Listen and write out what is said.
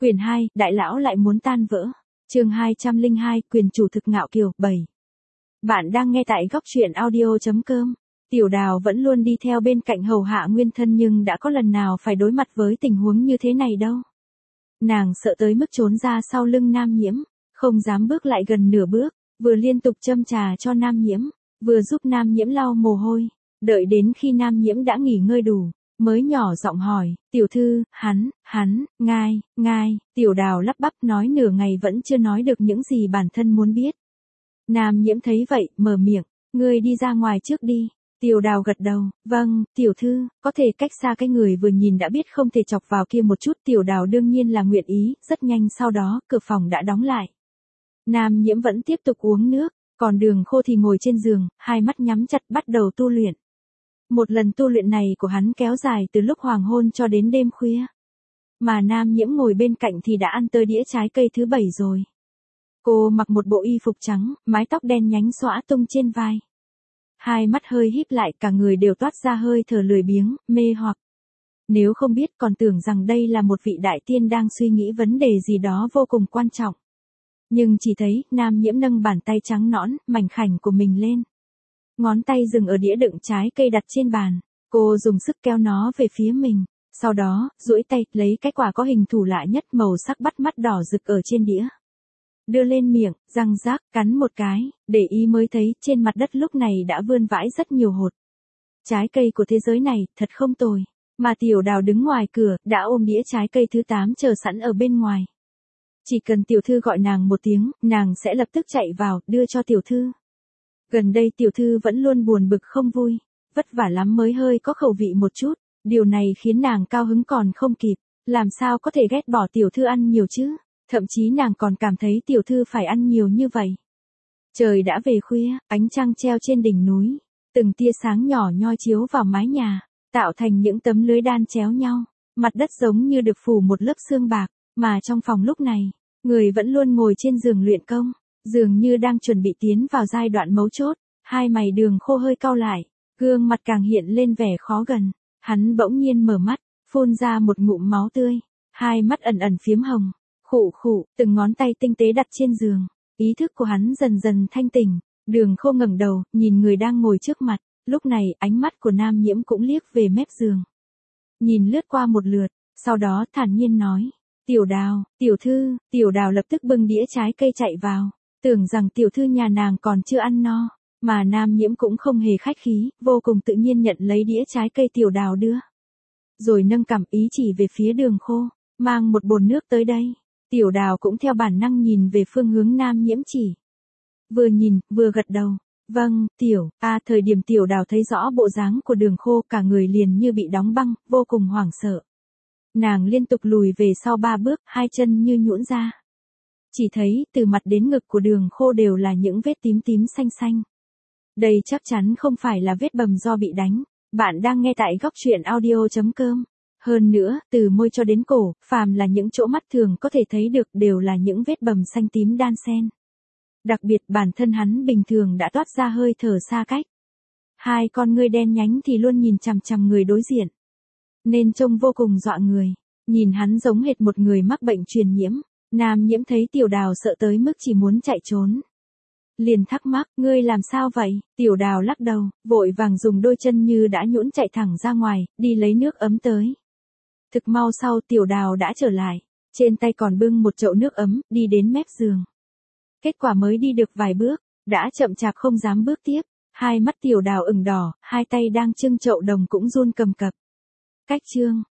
Quyển 2, Đại lão lại muốn tan vỡ. Chương 202, Quyền chủ thực ngạo kiều, 7. Bạn đang nghe tại góc truyện audio.com. Tiểu Đào vẫn luôn đi theo bên cạnh hầu hạ nguyên thân nhưng đã có lần nào phải đối mặt với tình huống như thế này đâu. Nàng sợ tới mức trốn ra sau lưng Nam Nhiễm, không dám bước lại gần nửa bước, vừa liên tục châm trà cho Nam Nhiễm, vừa giúp Nam Nhiễm lau mồ hôi, đợi đến khi Nam Nhiễm đã nghỉ ngơi đủ, mới nhỏ giọng hỏi, tiểu thư, ngài, Tiểu Đào lắp bắp nói nửa ngày vẫn chưa nói được những gì bản thân muốn biết. Nam Nhiễm thấy vậy, mở miệng, ngươi đi ra ngoài trước đi. Tiểu Đào gật đầu, vâng, tiểu thư, có thể cách xa cái người vừa nhìn đã biết không thể chọc vào kia một chút. Tiểu Đào đương nhiên là nguyện ý, rất nhanh sau đó, cửa phòng đã đóng lại. Nam Nhiễm vẫn tiếp tục uống nước, còn Đường Khô thì ngồi trên giường, hai mắt nhắm chặt bắt đầu tu luyện. Một lần tu luyện này của hắn kéo dài từ lúc hoàng hôn cho đến đêm khuya. Mà Nam Nhiễm ngồi bên cạnh thì đã ăn tới đĩa trái cây thứ 7 rồi. Cô mặc một bộ y phục trắng, mái tóc đen nhánh xõa tung trên vai. Hai mắt hơi híp lại, cả người đều toát ra hơi thở lười biếng, mê hoặc. Nếu không biết còn tưởng rằng đây là một vị đại tiên đang suy nghĩ vấn đề gì đó vô cùng quan trọng. Nhưng chỉ thấy, Nam Nhiễm nâng bàn tay trắng nõn, mảnh khảnh của mình lên. Ngón tay dừng ở đĩa đựng trái cây đặt trên bàn. Cô dùng sức kéo nó về phía mình. Sau đó, duỗi tay, lấy cái quả có hình thù lạ nhất màu sắc bắt mắt đỏ rực ở trên đĩa. Đưa lên miệng, răng rác, cắn một cái, để ý mới thấy trên mặt đất lúc này đã vươn vãi rất nhiều hột. Trái cây của thế giới này, thật không tồi. Mà Tiểu Đào đứng ngoài cửa, đã ôm đĩa trái cây thứ 8 chờ sẵn ở bên ngoài. Chỉ cần tiểu thư gọi nàng một tiếng, nàng sẽ lập tức chạy vào, đưa cho tiểu thư. Gần đây tiểu thư vẫn luôn buồn bực không vui, vất vả lắm mới hơi có khẩu vị một chút, điều này khiến nàng cao hứng còn không kịp, làm sao có thể ghét bỏ tiểu thư ăn nhiều chứ, thậm chí nàng còn cảm thấy tiểu thư phải ăn nhiều như vậy. Trời đã về khuya, ánh trăng treo trên đỉnh núi, từng tia sáng nhỏ nhoi chiếu vào mái nhà, tạo thành những tấm lưới đan chéo nhau, mặt đất giống như được phủ một lớp sương bạc, mà trong phòng lúc này, người vẫn luôn ngồi trên giường luyện công. Dường như đang chuẩn bị tiến vào giai đoạn mấu chốt, hai mày Đường Khô hơi cau lại, gương mặt càng hiện lên vẻ khó gần. Hắn bỗng nhiên mở mắt, phun ra một ngụm máu tươi, hai mắt ẩn ẩn phiếm hồng, khụ, từng ngón tay tinh tế đặt trên giường. Ý thức của hắn dần dần thanh tỉnh, Đường Khô ngẩng đầu, nhìn người đang ngồi trước mặt, lúc này ánh mắt của Nam Nhiễm cũng liếc về mép giường. Nhìn lướt qua một lượt, sau đó thản nhiên nói, Tiểu Đào, tiểu thư. Tiểu Đào lập tức bưng đĩa trái cây chạy vào. Tưởng rằng tiểu thư nhà nàng còn chưa ăn no, mà Nam Nhiễm cũng không hề khách khí, vô cùng tự nhiên nhận lấy đĩa trái cây Tiểu Đào đưa. Rồi nâng cằm ý chỉ về phía Đường Khô, mang một bồn nước tới đây. Tiểu Đào cũng theo bản năng nhìn về phương hướng Nam Nhiễm chỉ. Vừa nhìn, vừa gật đầu. Vâng, thời điểm Tiểu Đào thấy rõ bộ dáng của Đường Khô cả người liền như bị đóng băng, vô cùng hoảng sợ. Nàng liên tục lùi về sau 3 bước, hai chân như nhũn ra. Chỉ thấy, từ mặt đến ngực của Đường Khô đều là những vết tím tím xanh xanh. Đây chắc chắn không phải là vết bầm do bị đánh. Bạn đang nghe tại góc truyện audio.com. Hơn nữa, từ môi cho đến cổ, phàm là những chỗ mắt thường có thể thấy được đều là những vết bầm xanh tím đan xen. Đặc biệt bản thân hắn bình thường đã toát ra hơi thở xa cách. Hai con ngươi đen nhánh thì luôn nhìn chằm chằm người đối diện. Nên trông vô cùng dọa người. Nhìn hắn giống hệt một người mắc bệnh truyền nhiễm. Nam Nhiễm thấy Tiểu Đào sợ tới mức chỉ muốn chạy trốn. Liền thắc mắc, ngươi làm sao vậy? Tiểu Đào lắc đầu, vội vàng dùng đôi chân như đã nhũn chạy thẳng ra ngoài, đi lấy nước ấm tới. Thực mau sau Tiểu Đào đã trở lại, trên tay còn bưng một chậu nước ấm, đi đến mép giường. Kết quả mới đi được vài bước, đã chậm chạp không dám bước tiếp, hai mắt Tiểu Đào ửng đỏ, hai tay đang trưng chậu đồng cũng run cầm cập. Cách chương